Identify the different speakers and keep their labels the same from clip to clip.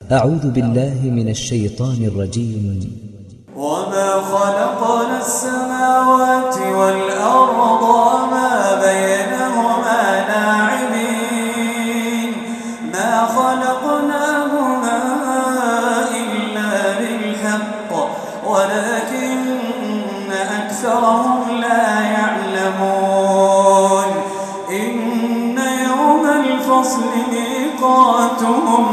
Speaker 1: أعوذ بالله من الشيطان الرجيم.
Speaker 2: وما خلقنا السماوات والأرض وما بينهما لاعبين ما خلقناهما إلا بالحق ولكن أكثرهم لا يعلمون إن يوم الفصل ميقاتهم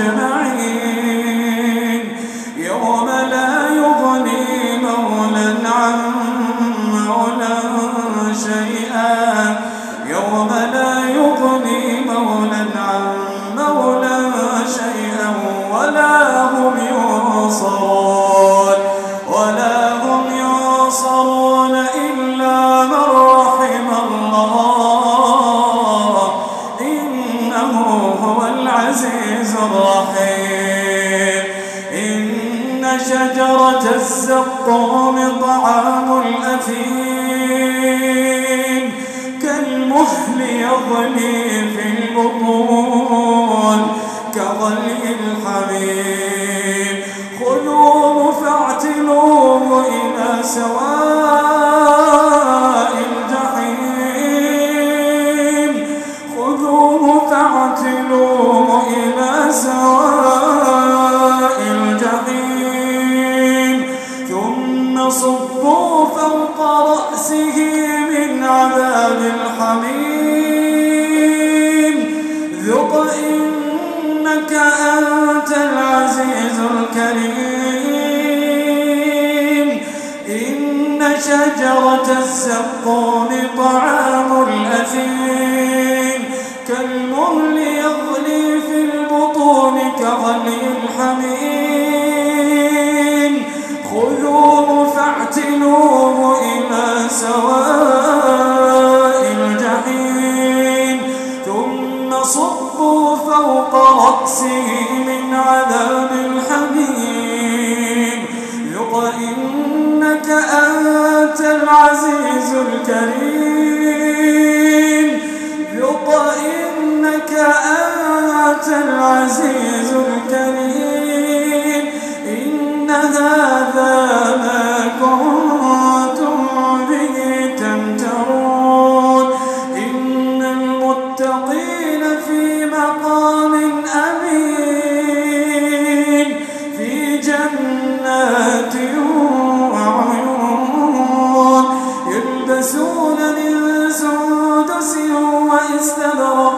Speaker 2: أجمعين يوم لا يغني مولى عن مولى شيئا يوم لا يغني مولى عن مولى شيئا ولا هم ينصرون إلا من رحم الله إنه هو العزيز الرحيم إن شجرة الزقوم طعام الأثيم كالمهل يغلي في البطون كغلي الحميم خذوه فاعتلوه إلى سواء الجحيم خذوه فاعتلوه إلى سواء الجحيم ثم صبوا فوق رأسه من عذاب الحميم ذق إنك أنت العزيز الكريم إن شجرة الزقوم طعام الأثيم كالمهل يغلي في البطون كغلي الحميم خذوه فاعتلوه إلى سواء الجحيم ثم صبوا فوق رأسه من عذاب الحميم ذق إنك أنت العزيز الكريم ذق إنك أنت العزيز الكريم إن هذا ما كنتم به تمترون إن المتقين في مقام أمين في جنات وعيون يلبسون من سندس واستبرق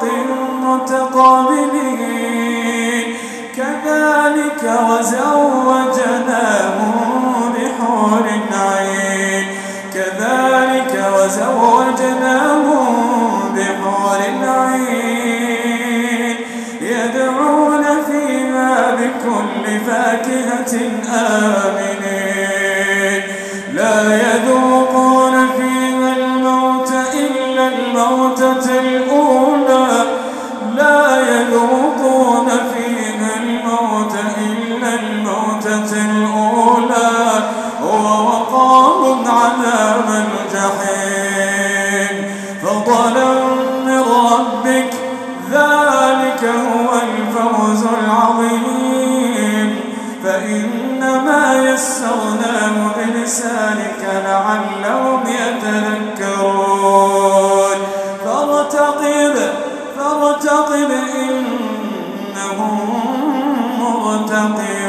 Speaker 2: متقابلين كذلك وزوجناهم بحور عين كذلك وزوجناهم بحور عين يدعون فيها بكل فاكهة آمنين لا يذوقون فيها الموت إلا الموتة الأولى لا يذوقون فيها الموت إلا الموتة الأولى ووقاهم عذاب الجحيم فضلا من ربك ذلك هو الفوز العظيم فإنما يسرناه بلسانك لعلهم يتذكرون فارتقب إنهم مرتقبون